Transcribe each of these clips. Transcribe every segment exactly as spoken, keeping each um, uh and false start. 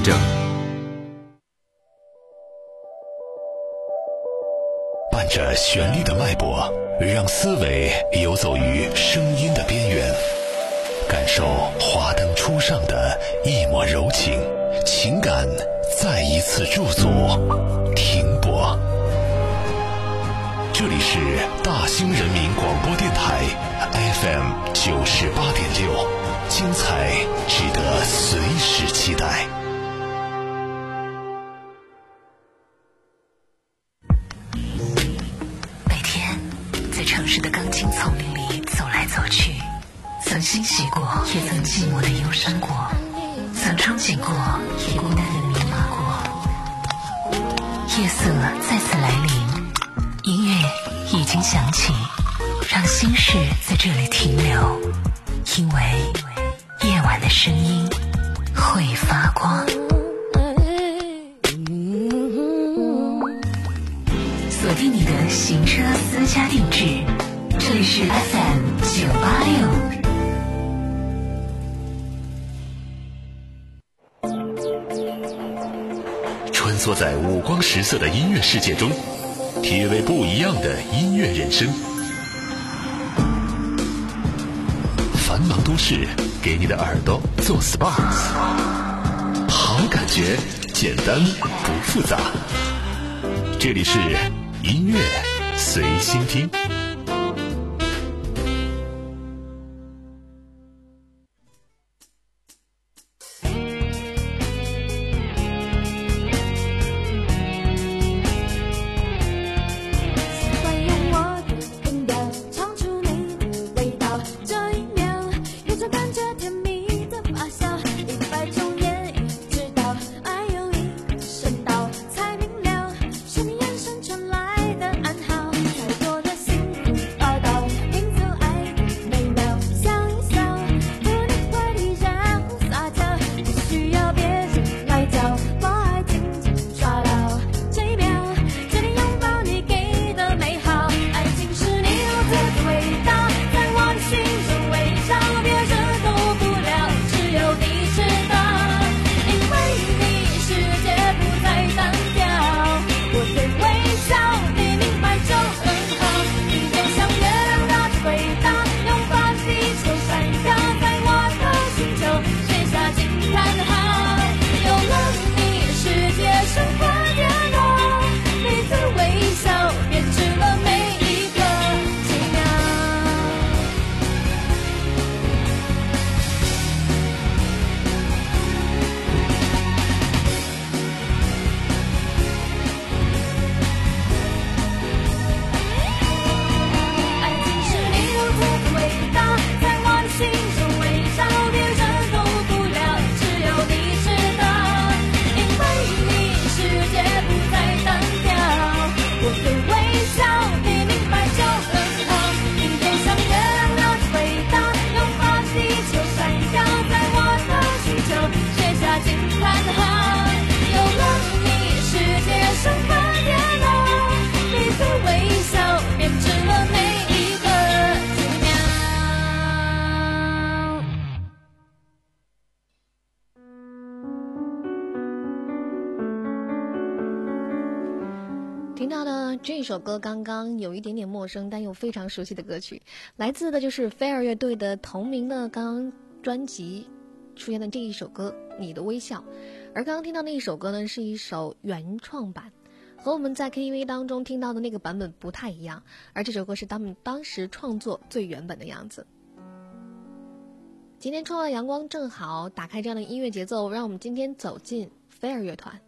证。 伴着旋律的脉搏，让思维游走于声音的边缘，感受华灯初上的一抹柔情，情感再一次驻足停泊。这里是大兴人民广播电台 F M 九十八点六，精彩值得随时期待。 每天在城市的钢筋丛林里走来走去，曾欣喜过，也曾寂寞的忧伤过，曾憧憬过，也孤单的迷茫过。夜色再次来临，音乐已经响起，让心事在这里停留，因为夜晚的声音会发光。锁定你的行车私家定制，这里是 F M 九八六。 穿梭在五光十色的音乐世界中，体味不一样的音乐人生。繁忙都市给你的耳朵做 S P A， 好感觉简单不复杂。这里是音乐随心听。 听到的这首歌刚刚有一点点陌生但又非常熟悉的歌曲，来自的就是飞儿乐队的同名的刚刚专辑出现的这一首歌《你的微笑》。而刚刚听到那一首歌呢，是一首原创版，和我们在 K T V 当中听到的那个版本不太一样，而这首歌是他们当时创作最原本的样子。今天窗外阳光正好，打开这样的音乐节奏，让我们今天走进飞儿乐团。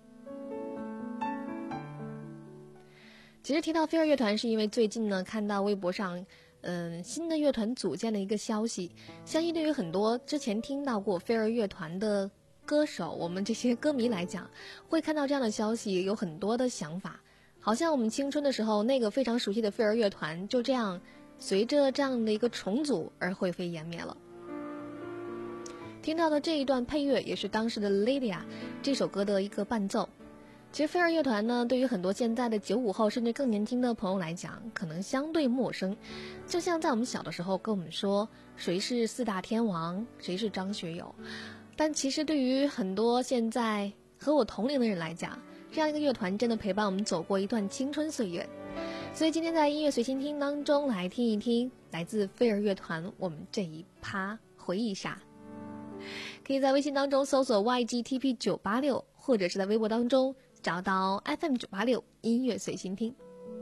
其实提到飞儿乐团，是因为最近呢看到微博上嗯，新的乐团组建的一个消息，相信对于很多之前听到过飞儿乐团的歌手，我们这些歌迷来讲，会看到这样的消息有很多的想法，好像我们青春的时候那个非常熟悉的飞儿乐团就这样随着这样的一个重组而灰飞烟灭了。听到的这一段配乐也是当时的 Lydia 这首歌的一个伴奏。其实飞儿乐团呢，对于很多现在的九五后甚至更年轻的朋友来讲，可能相对陌生。就像在我们小的时候跟我们说谁是四大天王，谁是张学友，但其实对于很多现在和我同龄的人来讲，这样一个乐团真的陪伴我们走过一段青春岁月。所以今天在音乐随心听当中来听一听来自飞儿乐团我们这一趴回忆杀。可以在微信当中搜索 Y G T P 九八六， 或者是在微博当中找到 F M 九八六音乐随心听。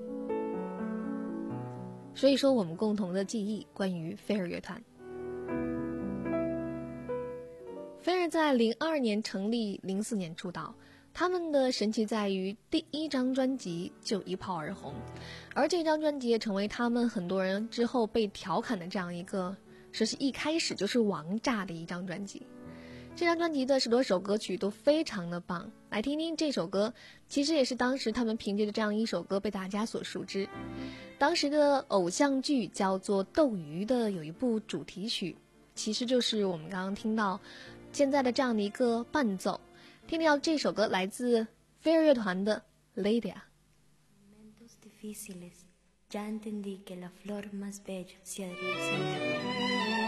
所以说我们共同的记忆关于飞儿乐团。飞儿在零二年成立，零四年出道。他们的神奇在于第一张专辑就一炮而红，而这张专辑也成为他们很多人之后被调侃的这样一个说是一开始就是王炸的一张专辑。这张专辑的十多首歌曲都非常的棒，来听听这首歌，其实也是当时他们凭借着这样一首歌被大家所熟知。当时的偶像剧叫做《斗鱼》的有一部主题曲，其实就是我们刚刚听到现在的这样的一个伴奏。听到这首歌来自飞儿乐团的 Lydia。 Ya entendí que la flor más bella se adhiere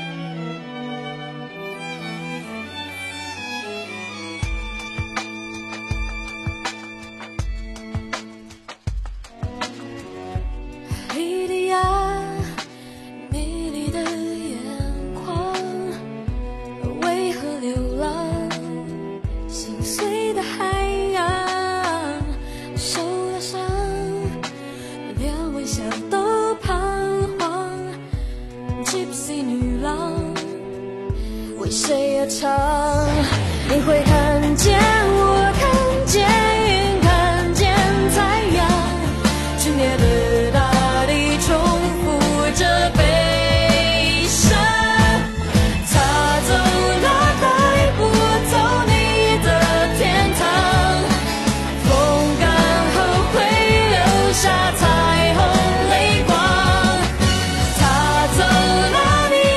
为谁而唱？你会看见我，看见云，看见太阳，去灭的大地重复着悲伤。他走了，带不走你的天堂，风干后会留下彩虹泪光。他走了，你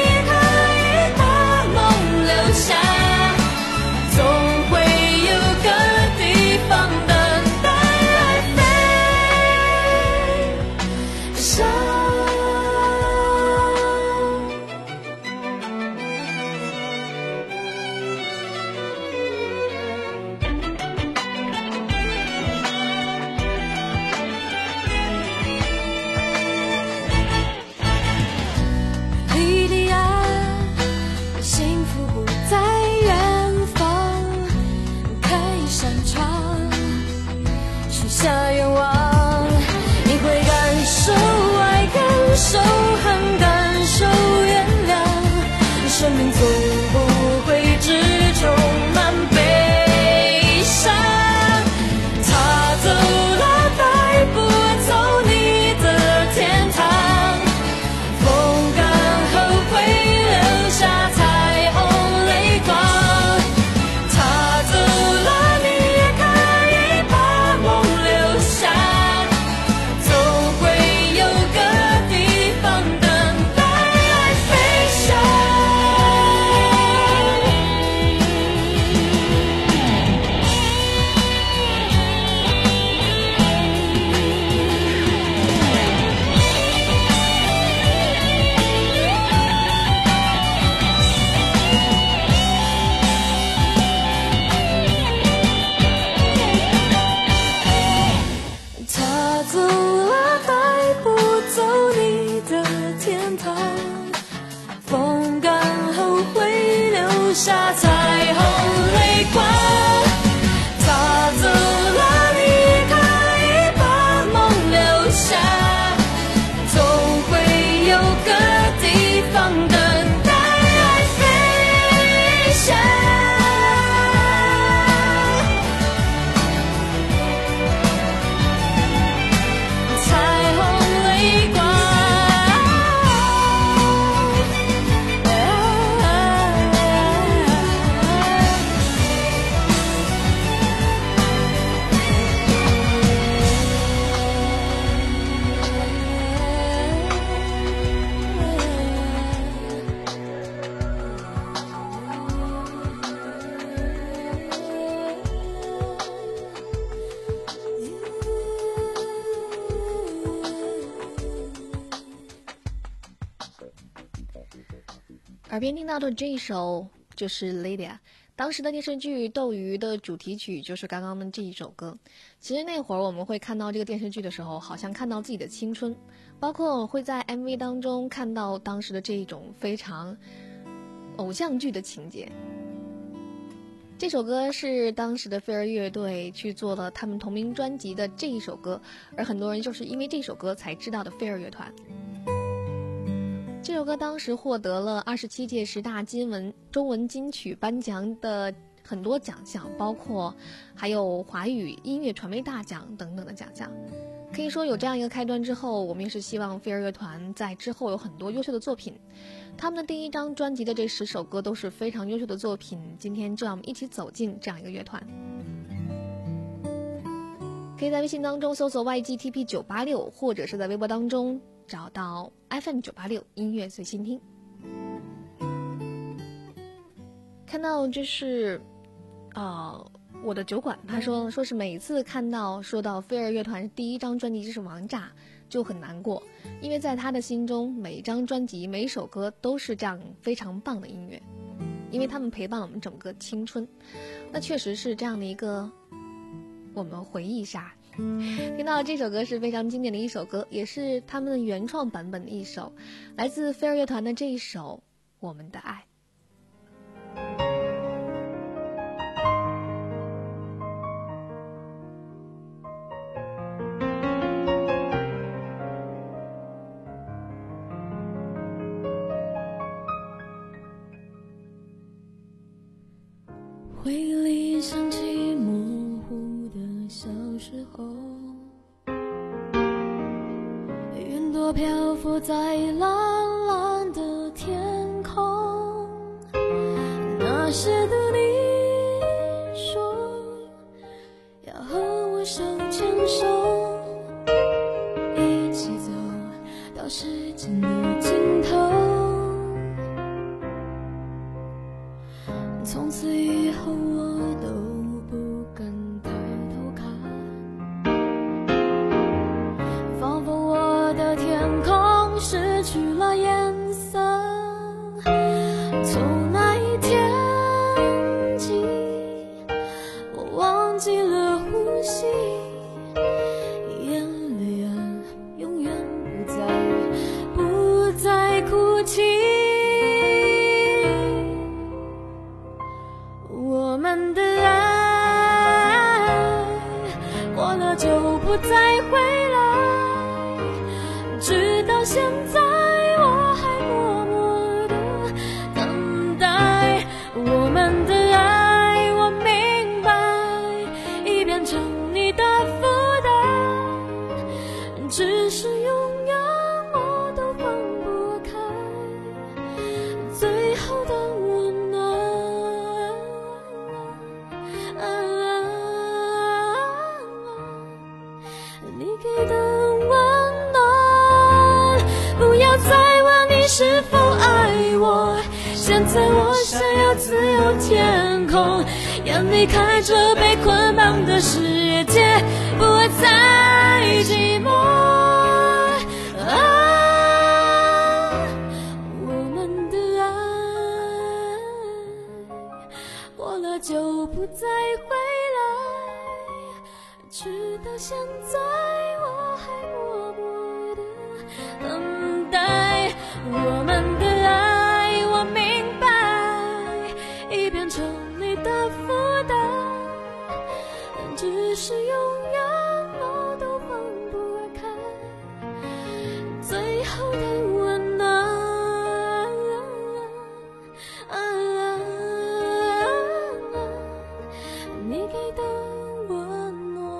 总会有个地方等待来飞翔。莉莉亚，幸福不在远方，开一扇窗，许下愿望，你会感受爱，感受恨，感受原谅，生命总不会只充满悲伤。他走了，带不走你的天堂，风干后会留下彩虹泪光。他走了，你也可以把梦留下，总会有个地方等待来飞翔。他走了，带不走你的天堂，风干后会留下彩虹泪光。他走了，你也可以把梦留下，总会有个地方等待来飞翔。彩虹泪光。 耳边听到的这一首就是 Lydia， 当时的电视剧《斗鱼》的主题曲就是刚刚的这一首歌。其实那会儿我们会看到这个电视剧的时候，好像看到自己的青春，包括会在 M V 当中看到当时的这一种非常偶像剧的情节。这首歌是当时的飞儿乐队去做了他们同名专辑的这一首歌，而很多人就是因为这首歌才知道的飞儿乐团。这首歌当时获得了二十七届十大金文中文金曲颁奖的很多奖项，包括还有华语音乐传媒大奖等等的奖项。可以说有这样一个开端之后，我们也是希望飞儿乐团在之后有很多优秀的作品。他们的第一张专辑的这十首歌都是非常优秀的作品，今天就让我们一起走进这样一个乐团。可以在微信当中搜索 Y G T P 九八六， 或者是在微博当中找到 F M 九八六 音乐随心听。看到这是呃我的酒馆，他说说是每次看到说到飞儿乐团第一张专辑就是王炸就很难过，因为在他的心中每一张专辑每一首歌都是这样非常棒的音乐，因为他们陪伴了我们整个青春。那确实是这样的一个我们回忆杀。听到这首歌是非常经典的一首歌，也是他们的原创版本的一首，来自飞儿乐团的这一首《我们的爱》。 回忆里想起模糊的小时候，云朵漂浮在蓝蓝的天空，那时的你说要和我手牵手，一起走到时间的尽头，从此以后我都不敢抬头看，仿佛我的天空失去了颜色。从那一天起，我忘记了呼吸，眼泪啊永远不再不再哭泣。我们的爱过了就不再回来，直到现在我还默默地等待。我们的爱我明白已变成你的负担，只是永远我都放不开最后的温暖。你给的温暖，不要再问你是否爱我，现在我想要自由天空，眼里看着被捆绑的世界，不会再寂寞。啊，我们的爱过了就不再回来，直到现在我还默默地等待。我们的爱我明白已变成你的负担，只是永远我都放不开最后的温暖。你给的温暖。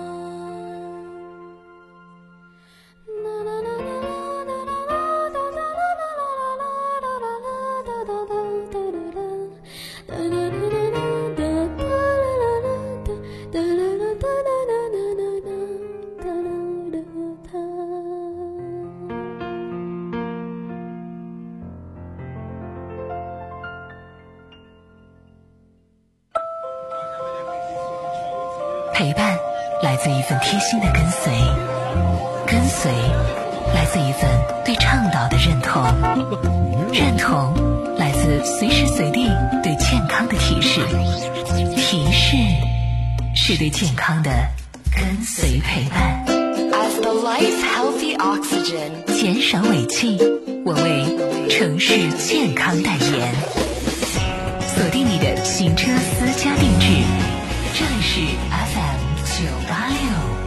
陪伴来自一份贴心的跟随，跟随来自一份对倡导的认同，认同来自子随时随地对健康的提示，提示是对健康的跟随陪伴。 As the light's healthy oxygen， 减少尾气，我为城市健康代言。锁定你的行车私家定制，这里是 F M 九八六。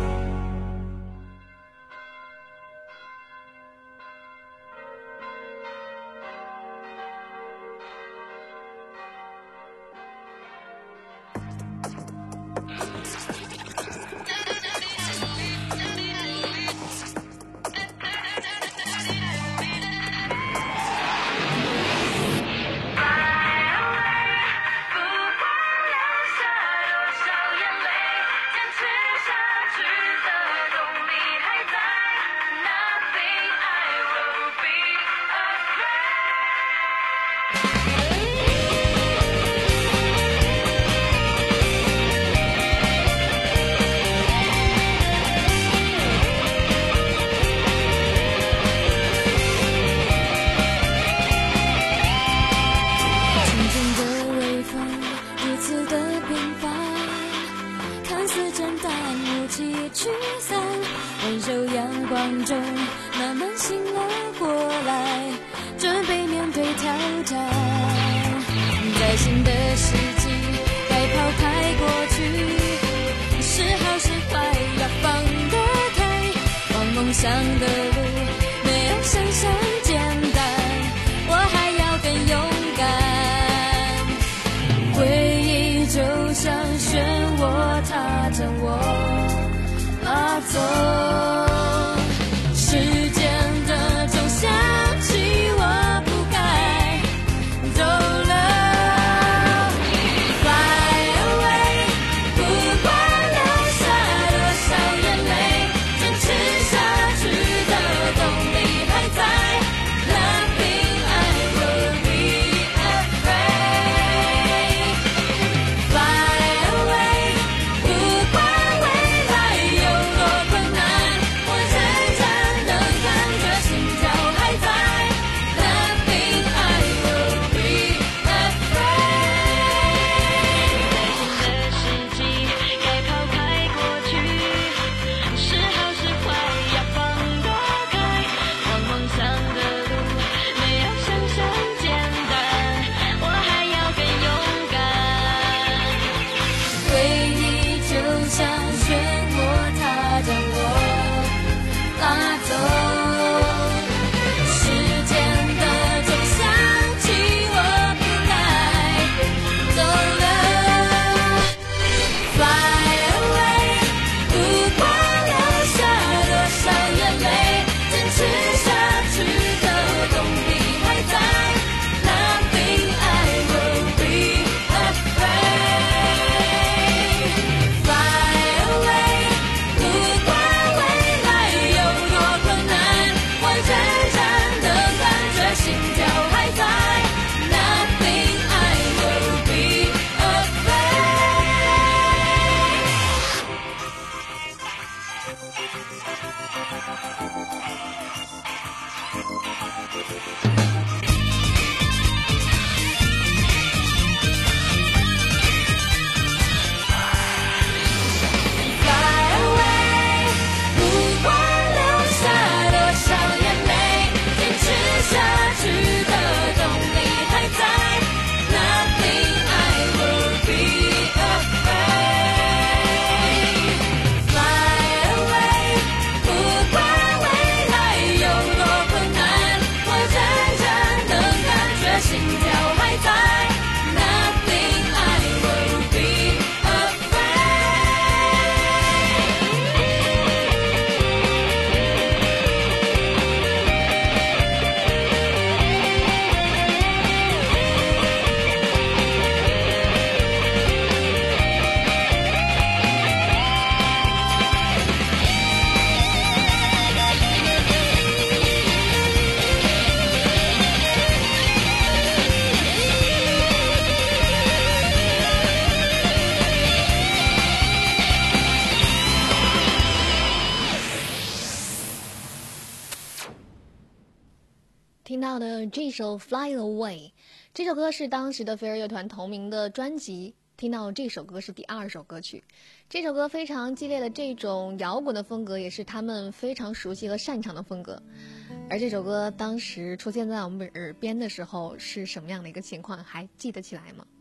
听到的这首 Fly Away 这首歌是当时的飞儿乐团同名的专辑，听到这首歌是第二首歌曲。这首歌非常激烈的这种摇滚的风格，也是他们非常熟悉和擅长的风格。而这首歌当时出现在我们耳边的时候是什么样的一个情况，还记得起来吗？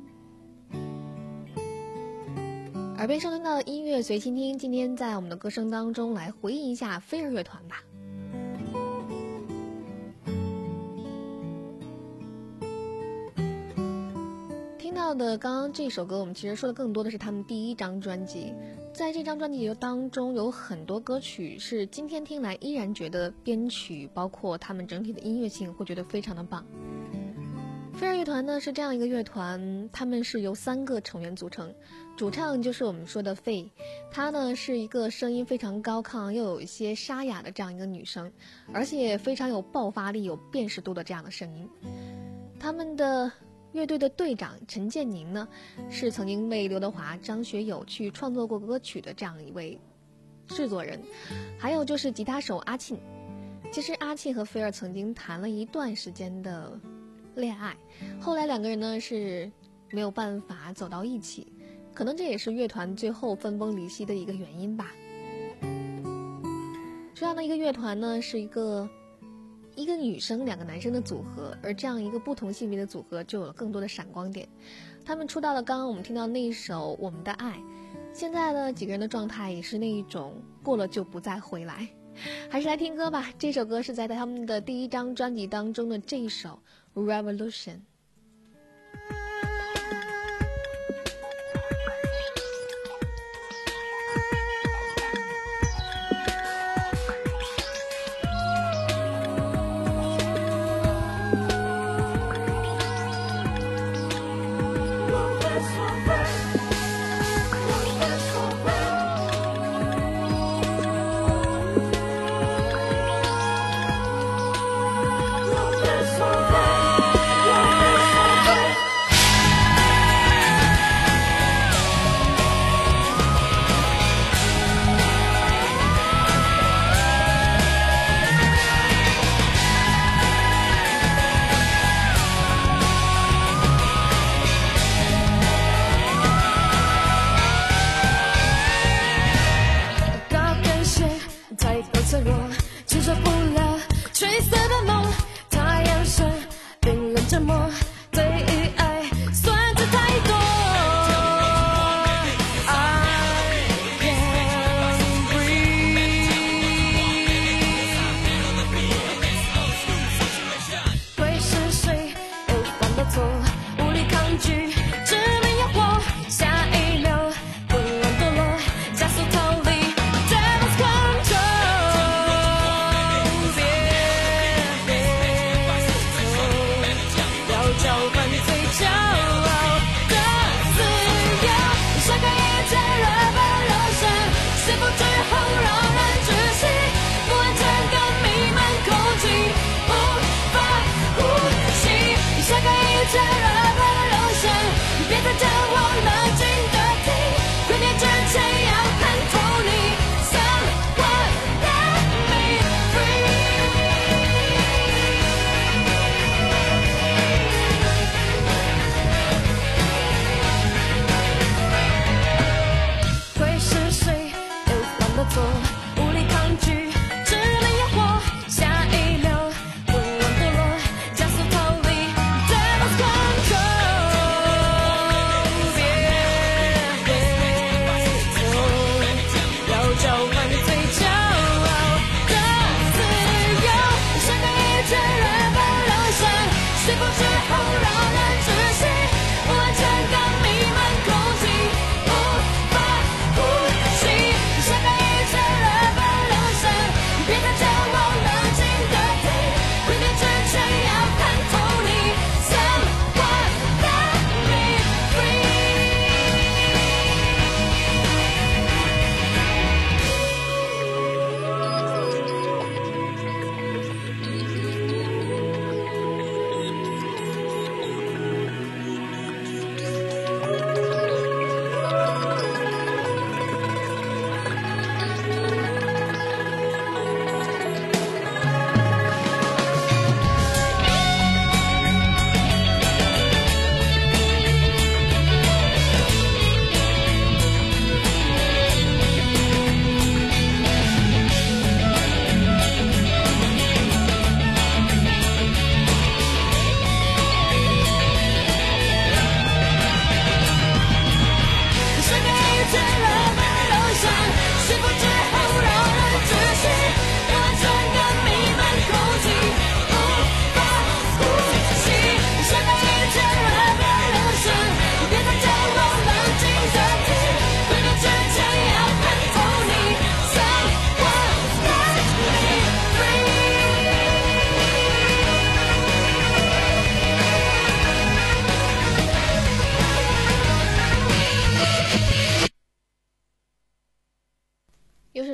耳边收听到的音乐随心听，今天在我们的歌声当中来回忆一下飞儿乐团吧。听到的刚刚这首歌，我们其实说的更多的是他们第一张专辑。在这张专辑当中有很多歌曲是今天听来依然觉得编曲包括他们整体的音乐性会觉得非常的棒。飞儿乐团呢是这样一个乐团，他们是由三个成员组成，主唱就是我们说的费，她呢是一个声音非常高亢又有一些沙哑的这样一个女生，而且非常有爆发力有辨识度的这样的声音。他们的乐队的队长陈建宁呢，是曾经为刘德华、张学友去创作过歌曲的这样一位制作人。还有就是吉他手阿庆，其实阿庆和菲儿曾经谈了一段时间的恋爱，后来两个人呢是没有办法走到一起，可能这也是乐团最后分崩离析的一个原因吧。这样的一个乐团呢，是一个一个女生两个男生的组合，而这样一个不同性别的组合就有了更多的闪光点。他们出道了，刚刚我们听到那一首《我们的爱》，现在呢几个人的状态也是那一种过了就不再回来。还是来听歌吧，这首歌是在他们的第一张专辑当中的这一首 Revolution。 Let's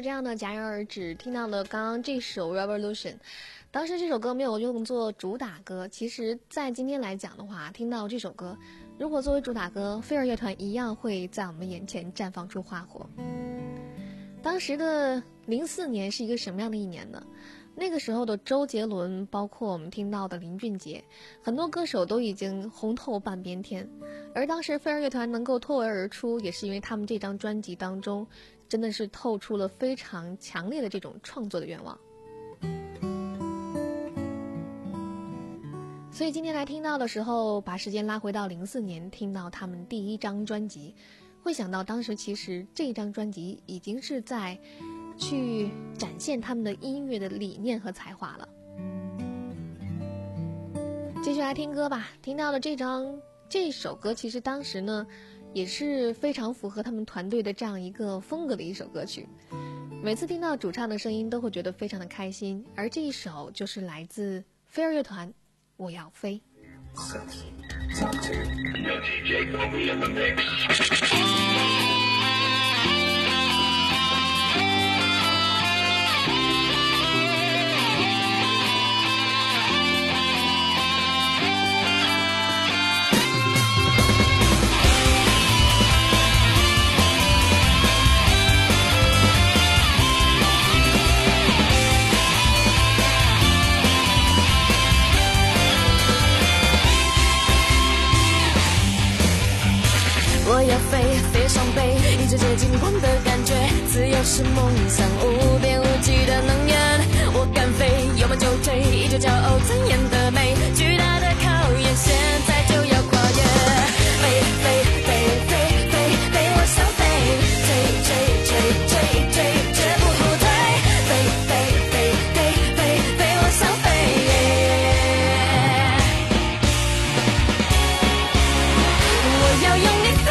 这样呢，戛然而止，听到了刚刚这首 Revolution。当时这首歌没有用作主打歌，其实在今天来讲的话，听到这首歌如果作为主打歌，飞儿乐团一样会在我们眼前绽放出花火。当时的零四年是一个什么样的一年呢？那个时候的周杰伦，包括我们听到的林俊杰，很多歌手都已经红透半边天。而当时飞儿乐团能够脱颖而出，也是因为他们这张专辑当中真的是透出了非常强烈的这种创作的愿望。所以今天来听到的时候，把时间拉回到零四年，听到他们第一张专辑，会想到当时其实这张专辑已经是在去展现他们的音乐的理念和才华了。继续来听歌吧，听到的这张这首歌其实当时呢也是非常符合他们团队的这样一个风格的一首歌曲，每次听到主唱的声音都会觉得非常的开心，而这一首就是来自飞儿乐团，我要飞。 我要飞，飞上北，一直接近光的感觉，自由是梦想，无边无际的能源。我敢飞，有梦就追，依旧骄傲尊严的美，巨大的考验，现在就要跨越。飞飞飞飞飞飞，我想飞，追追追追追，绝不后退。飞飞飞飞飞飞，我想飞。我要用力飞。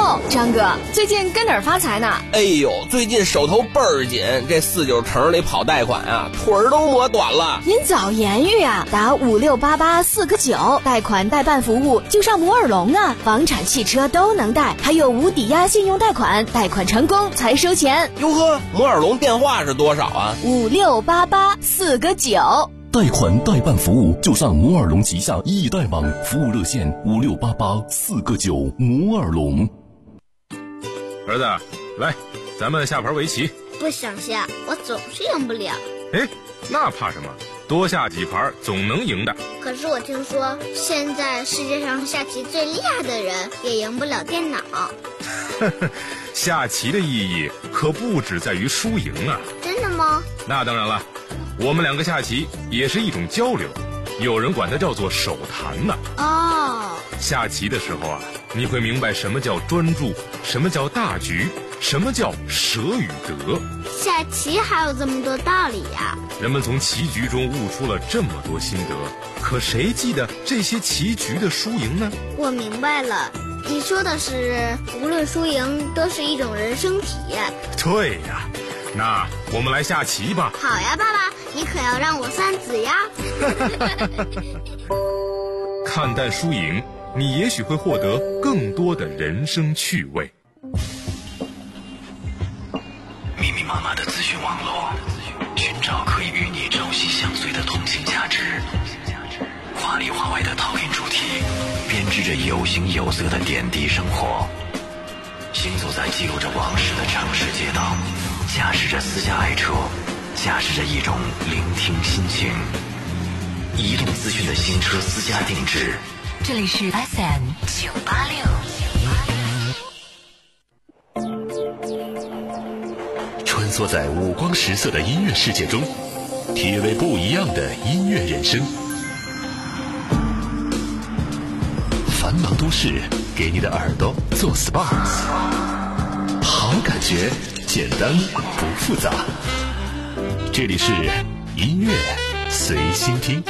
哟，张哥，最近跟哪儿发财呢？ 哎呦，最近手头倍儿紧，这四九城里跑贷款啊，腿儿都磨短了。 您早言语啊，打五六八八四个九，贷款代办服务就上摩尔龙啊，房产、汽车都能贷，还有无抵押信用贷款，贷款成功才收钱。 哟呵，摩尔龙电话是多少啊？ 五六八八四个九。 贷款代办服务就上摩尔龙旗下易贷网，服务热线五六八八四个九。摩尔龙。 儿子，来，咱们下盘围棋。 不想下，我总是赢不了。 哎，那怕什么？多下几盘总能赢的。 可是我听说，现在世界上下棋最厉害的人也赢不了电脑。 下棋的意义可不只在于输赢啊。 真的吗？ 那当然了，我们两个下棋也是一种交流，有人管它叫做手谈呢。 哦， 下棋的时候啊，你会明白什么叫专注，什么叫大局，什么叫舍与得。 下棋还有这么多道理呀！ 人们从棋局中悟出了这么多心得，可谁记得这些棋局的输赢呢？ 我明白了，你说的是无论输赢都是一种人生体验。 对呀，那我们来下棋吧。 好呀，爸爸，你可要让我算子呀。 看淡输赢，你也许会获得更多的人生趣味。 密密麻麻的资讯网络，寻找可以与你朝夕相随的通信价值。华里华外的讨论主题，编织着有形有色的点滴生活。行走在记录着往事的城市街道，驾驶着私家爱车，驾驶着一种聆听心情。移动资讯的新车私家定制。 这里是 F M 九八六。 穿梭在五光十色的音乐世界中，体味不一样的音乐人生。繁忙都市给你的耳朵做 S P A， 好感觉简单不复杂。这里是音乐随心听。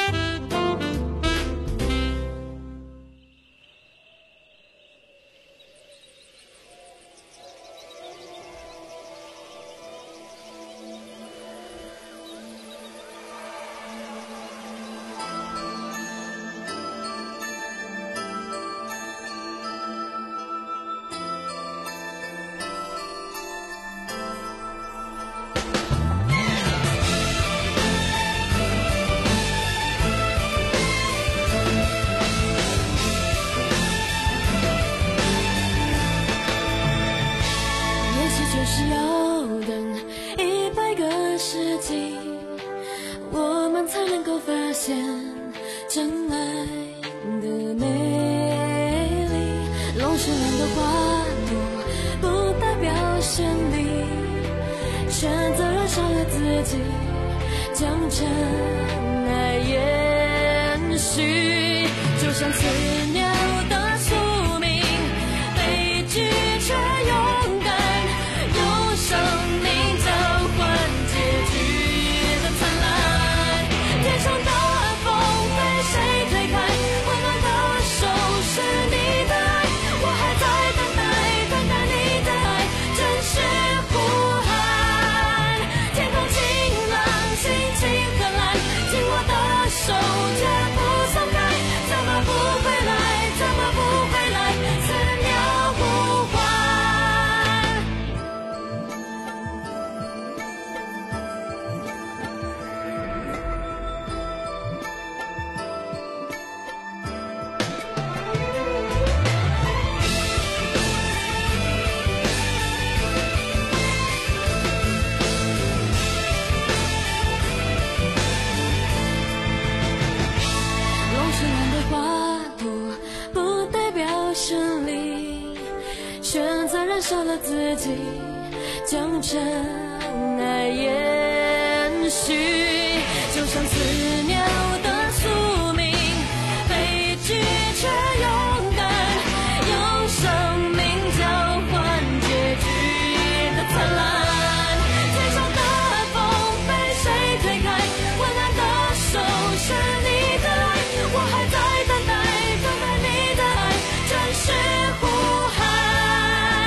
少了自己，将尘埃延续，就像似鸟的宿命，悲剧却勇敢，用生命交换结局的灿烂。天上的风被谁推开？温暖的手是你的爱，我还在等待，等待你的爱，真实呼喊。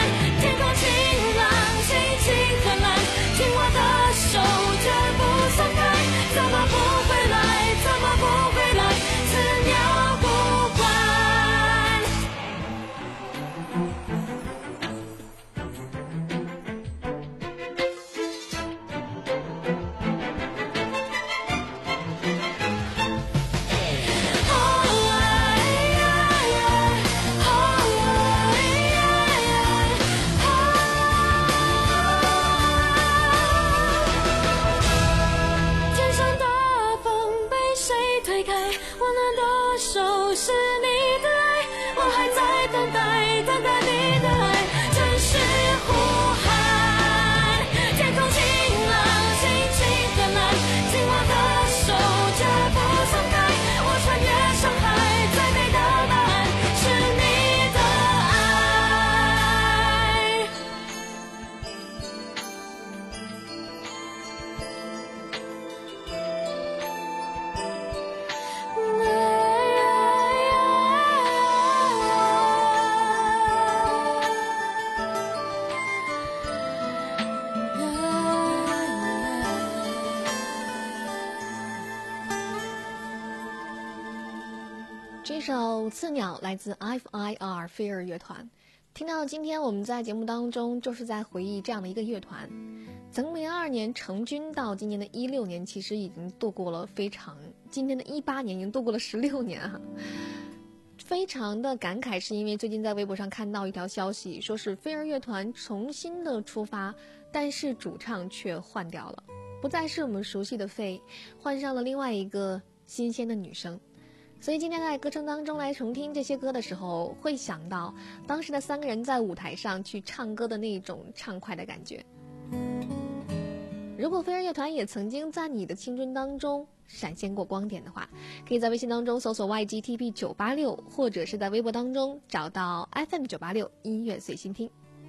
首《刺鸟》来自 F I R 飞儿乐团。听到今天我们在节目当中就是在回忆这样的一个乐团，从零二年成军到今年的一六年，其实已经度过了非常，今年的一八年已经度过了十六年啊。非常的感慨，是因为最近在微博上看到一条消息，说是飞儿乐团重新的出发，但是主唱却换掉了，不再是我们熟悉的飞，换上了另外一个新鲜的女生。所以今天在歌声当中来重听这些歌的时候，会想到当时的三个人在舞台上去唱歌的那种畅快的感觉。如果飞儿乐团也曾经在你的青春当中闪现过光点的话，可以在微信当中搜索 Y G T P 九八六， 或者是在微博当中找到 F M 九八六 音乐随心听。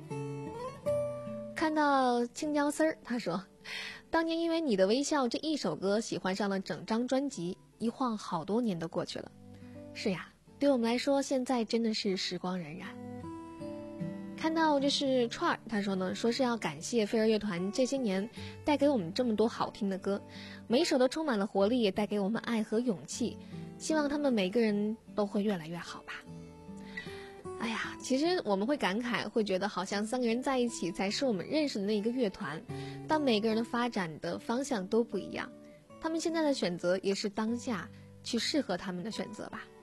看到青椒丝儿，他说当年因为你的微笑这一首歌喜欢上了整张专辑，一晃好多年都过去了。是呀，对我们来说现在真的是时光荏苒。看到就是串儿，他说呢，说是要感谢飞儿乐团这些年带给我们这么多好听的歌，每一首都充满了活力，也带给我们爱和勇气，希望他们每个人都会越来越好吧。哎呀，其实我们会感慨，会觉得好像三个人在一起才是我们认识的那一个乐团，但每个人的发展的方向都不一样，他们现在的选择也是当下去适合他们的选择吧。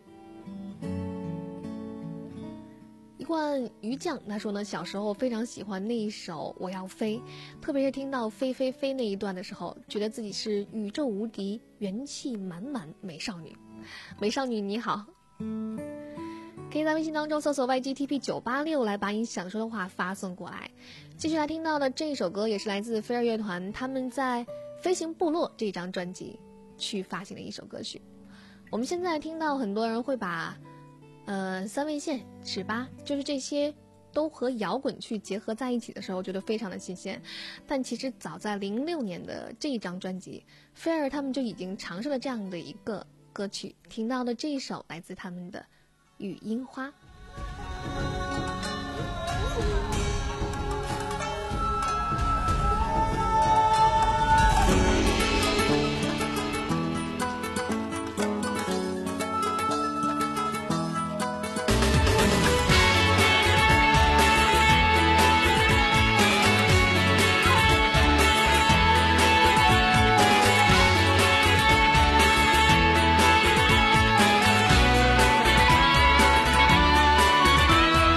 一罐鱼酱他说呢，小时候非常喜欢那一首我要飞，特别是听到飞飞飞那一段的时候，觉得自己是宇宙无敌元气满满美少女。美少女你好，可以在微信当中搜索 Y G T P 九八六 来把你想说的话发送过来。继续来听到的这首歌也是来自飞儿乐团，他们在飞行部落这张专辑去发行的一首歌曲。我们现在听到很多人会把呃三味线、尺八，就是这些都和摇滚去结合在一起的时候，觉得非常的新鲜。但其实早在零六年的这一张专辑，飞儿他们就已经尝试了这样的一个歌曲。听到的这一首来自他们的雨樱花。 雨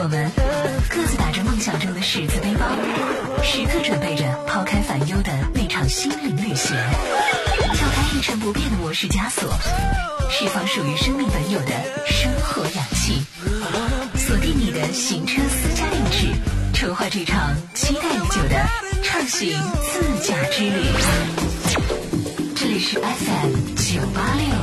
我们，各自打着梦想中的十字背包，时刻准备着抛开烦忧的那场心灵旅行。撬开一成不变的模式枷锁，释放属于生命本有的生活氧气。锁定你的行车私家定制，筹划这场期待已久的畅行自驾之旅。这里是 F M 九八六。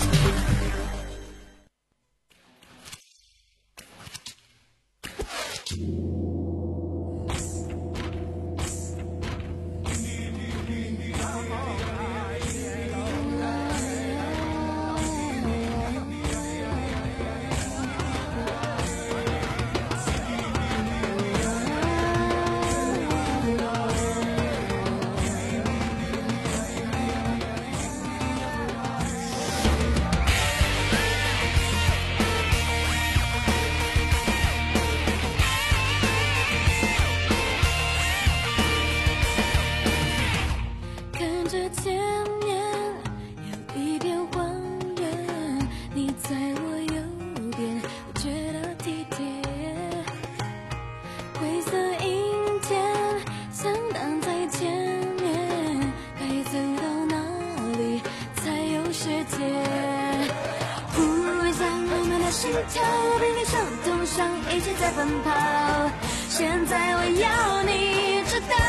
现在我要你知道，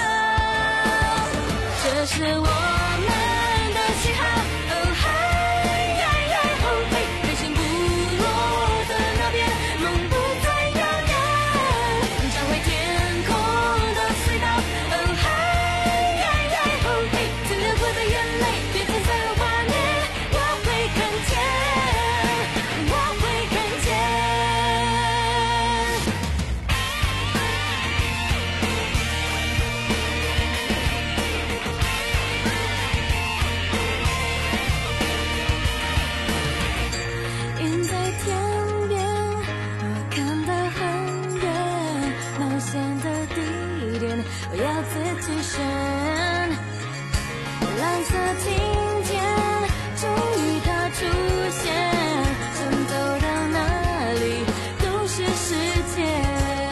这是我们的喜好。哦嗨呀呀哦嘿，飞行部落的那边，梦不再遥远，找回天空的隧道。哦嗨呀呀哦嘿，曾流过的眼泪变成在画面，我会看见，我会看见。我要自己选蓝色晴天，终于它出现，想走到哪里都是世界。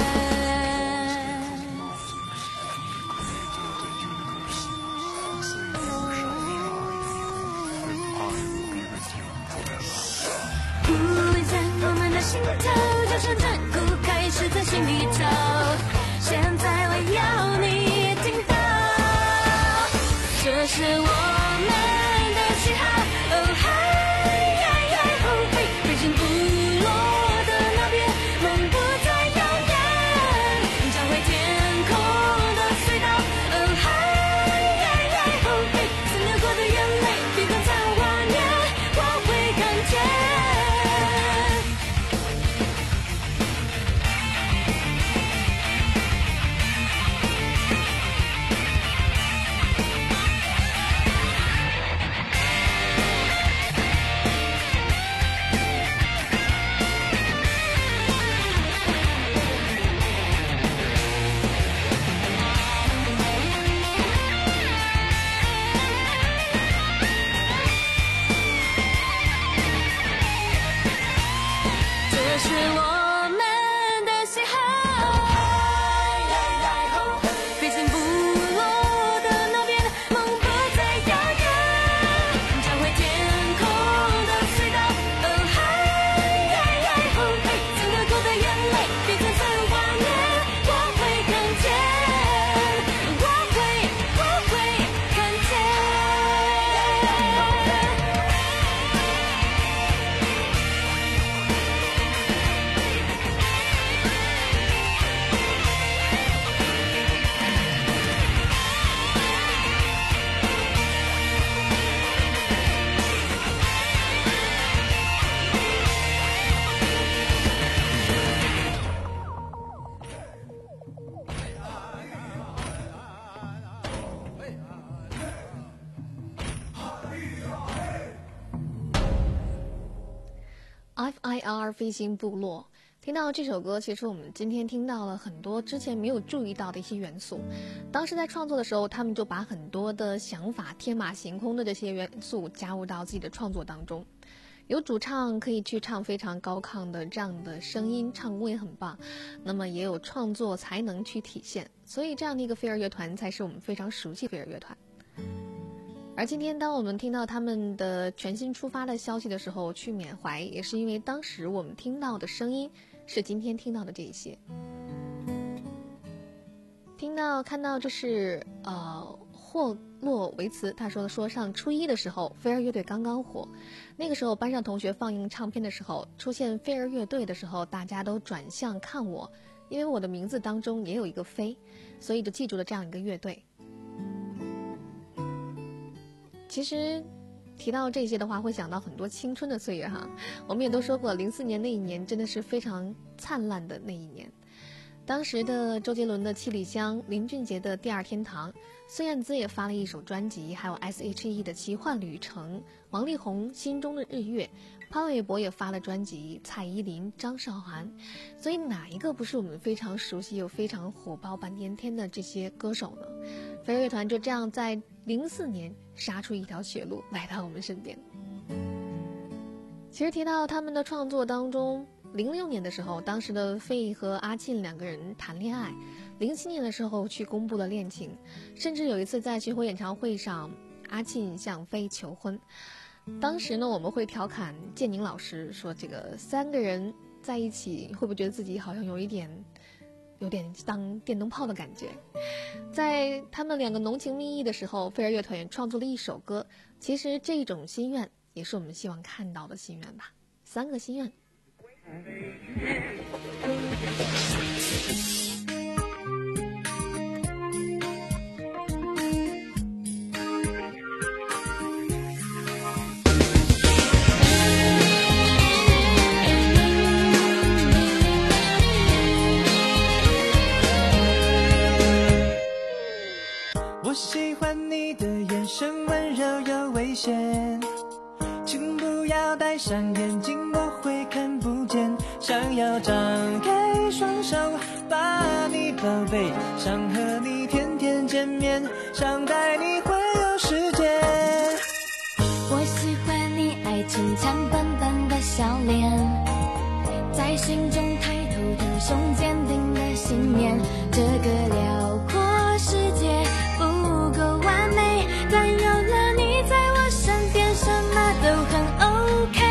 呼在我们的心头，就像战鼓开始在心里跳。现在我要你听到，这是我们的喜好。哦嗨呀呀哦嘿，飞行部落的那边，梦不再遥远，找回天空的隧道。哦嗨呀呀哦嘿，曾流过的眼泪变成彩虹画面，我会看见。这是我们的喜好。飞行部落的那边，梦不再遥远，找回天空的隧道。哦嗨呀呀哦嘿，曾流过的眼泪变成彩虹画面，我会看见，我会我会看见。 F I R 飞行部落，听到这首歌，其实我们今天听到了很多之前没有注意到的一些元素。当时在创作的时候，他们就把很多的想法天马行空的这些元素加入到自己的创作当中。 有主唱可以去唱非常高亢的这样的声音，唱功也很棒，那么也有创作才能去体现，所以这样的一个飞儿乐团才是我们非常熟悉飞儿乐团。而今天当我们听到他们的全新出发的消息的时候去缅怀，也是因为当时我们听到的声音是今天听到的这一些。听到看到这是呃霍洛维茨他说的，说上初一的时候飞儿乐队刚刚火，那个时候班上同学放映唱片的时候出现飞儿乐队的时候，大家都转向看我，因为我的名字当中也有一个飞，所以就记住了这样一个乐队。其实提到这些的话会想到很多青春的岁月哈，我们也都说过零四年那一年真的是非常灿烂的那一年，当时的周杰伦的七里香，林俊杰的第二天堂，孙燕姿也发了一首专辑，还有 S H E 的奇幻旅程，王力宏心中的日月，潘玮柏也发了专辑，蔡依林、张韶涵，所以哪一个不是我们非常熟悉又非常火爆半边天的这些歌手呢？飞儿乐团就这样在零四年杀出一条血路来到我们身边。其实提到他们的创作当中，零六年的时候，当时的费和阿沁两个人谈恋爱，零七年的时候去公布了恋情，甚至有一次在巡回演唱会上，阿沁向费求婚。当时呢，我们会调侃建宁老师说，这个三个人在一起会不会觉得自己好像有一点有点当电灯泡的感觉。在他们两个浓情蜜意的时候，飞儿乐团也创作了一首歌，其实这种心愿也是我们希望看到的心愿吧，三个心愿。 我喜欢你的眼神温柔又危险，请不要戴上眼镜，我会看不见。想要张开双手把你宝贝，想和你天天见面，想带你环游世界。 我喜欢你爱情强淡淡的笑脸，在心中抬头挺胸坚定的信念。这个辽阔世界不够完美，但有了你在我身边，什么都很 OK。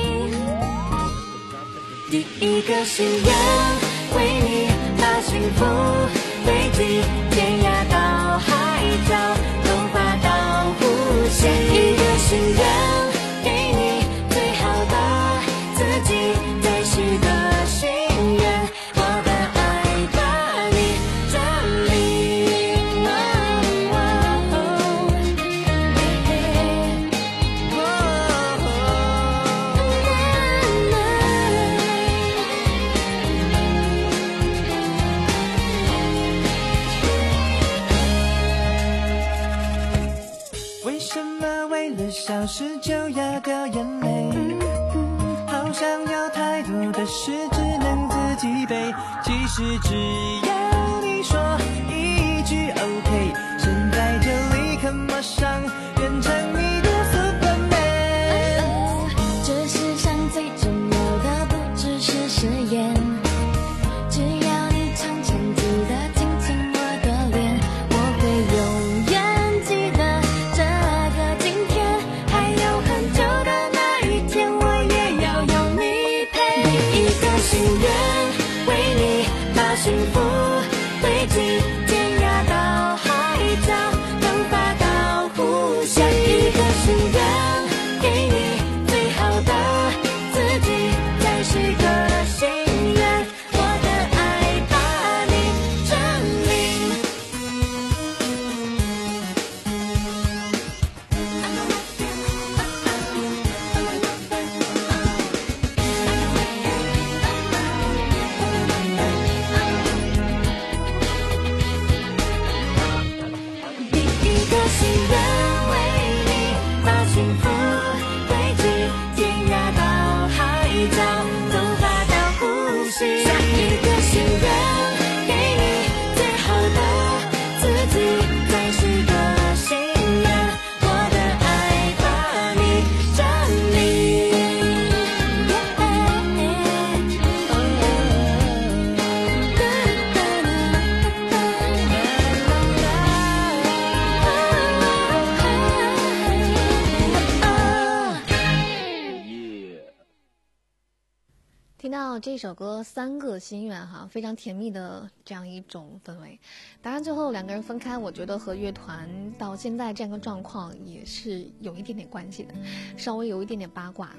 第一个心愿，为你把幸福飞机天涯到海角，童话到无限。一个心愿，给你最好的自己，再许个心愿，我的爱把你占领。哦哦为什么为了小事就要掉眼泪？好想要太多的事只能自己背，其实只要你说一句 OK， 现在就立刻马上变成你的 Superman。 这世上最重要的不只是誓言，只要你常常记得亲亲我的脸，我会永远记得这个今天，还有很久的那一天，我也要有你陪。第一个心愿，为你把幸福飞机天涯到海角，能发到无限。一个心愿，给你最好的自己，再许个心愿，我的爱把你占领。第一个心愿，为你把幸福飞机天涯到海角，都发到呼吸。下一个心愿，给你最好的自己，再许个心愿，我的爱把你占领。 听到这首歌《三个心愿》哈，非常甜蜜的这样一种氛围。当然最后两个人分开，我觉得和乐团到现在这样一个状况也是有一点点关系的，稍微有一点点八卦。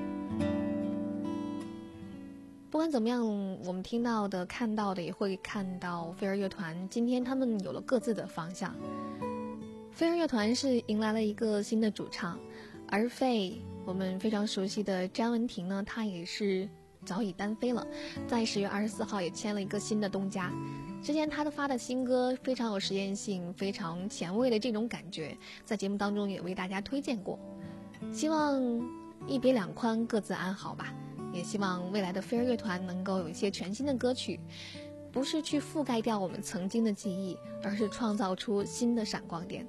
不管怎么样，我们听到的看到的也会看到飞儿乐团今天他们有了各自的方向。飞儿乐团是迎来了一个新的主唱，而费我们非常熟悉的詹雯婷呢，她也是早已单飞了，在十月二十四号也签了一个新的东家。之前他的发的新歌非常有实验性，非常前卫的这种感觉，在节目当中也为大家推荐过。希望一别两宽，各自安好吧。也希望未来的飞儿乐团能够有一些全新的歌曲，不是去覆盖掉我们曾经的记忆，而是创造出新的闪光点。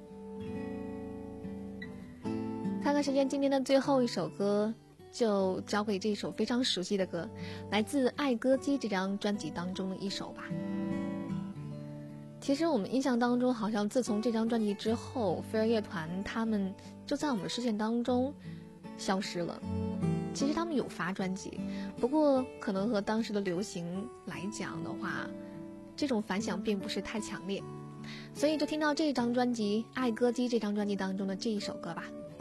看看时间，今天的最后一首歌就交给这首非常熟悉的歌，来自爱歌姬这张专辑当中的一首吧。其实我们印象当中，好像自从这张专辑之后，飞儿乐团他们就在我们视线当中消失了。其实他们有发专辑，不过可能和当时的流行来讲的话，这种反响并不是太强烈，所以就听到这张专辑爱歌姬这张专辑当中的这一首歌吧。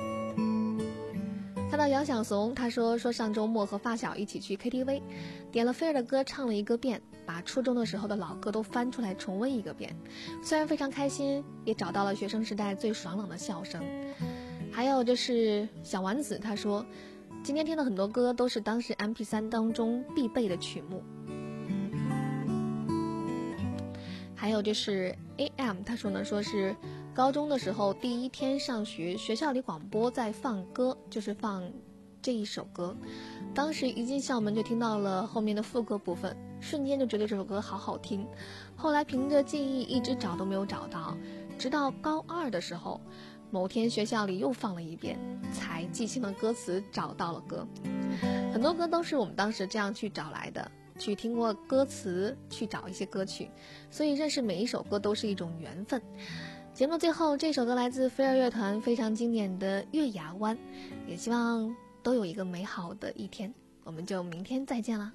看到杨晓怂，他说说上周末和发小一起去 K T V， 点了菲儿的歌唱了一个遍，把初中的时候的老歌都翻出来重温一个遍，虽然非常开心，也找到了学生时代最爽朗的笑声。还有就是小丸子，他说今天听了很多歌都是当时 M P 三 当中必备的曲目。还有就是 A M， 他说呢，说是高中的时候第一天上学，学校里广播在放歌，就是放这一首歌。当时一进校门就听到了后面的副歌部分，瞬间就觉得这首歌好好听。后来凭着记忆一直找都没有找到，直到高二的时候，某天学校里又放了一遍，才记清了歌词，找到了歌。很多歌都是我们当时这样去找来的，去听过歌词，去找一些歌曲，所以认识每一首歌都是一种缘分。节目最后，这首歌来自飞儿乐团非常经典的《月牙湾》，也希望都有一个美好的一天。我们就明天再见啦。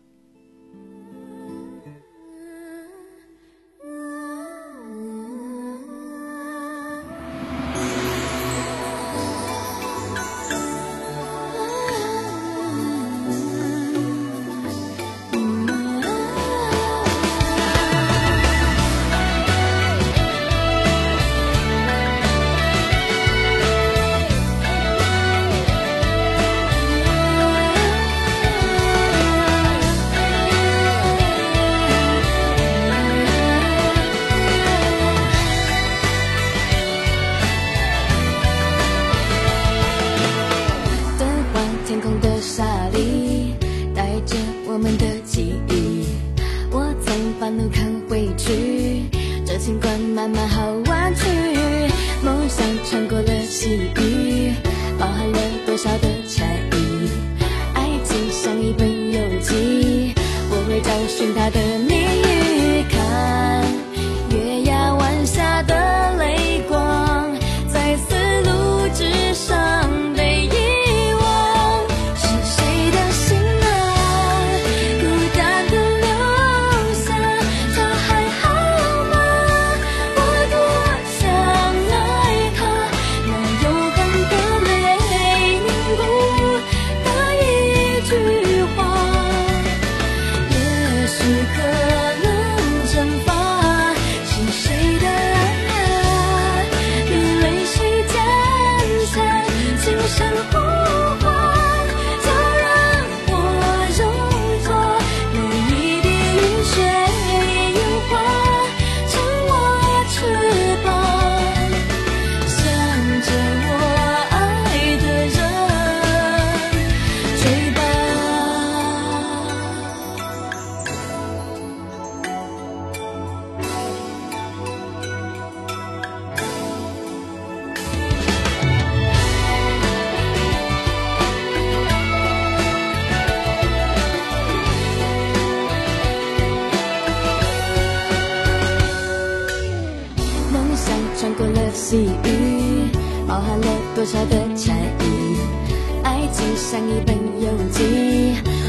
细雨包含了多少的禅意，爱情像一本游记，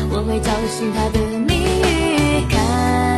我会叫醒他的谜语。看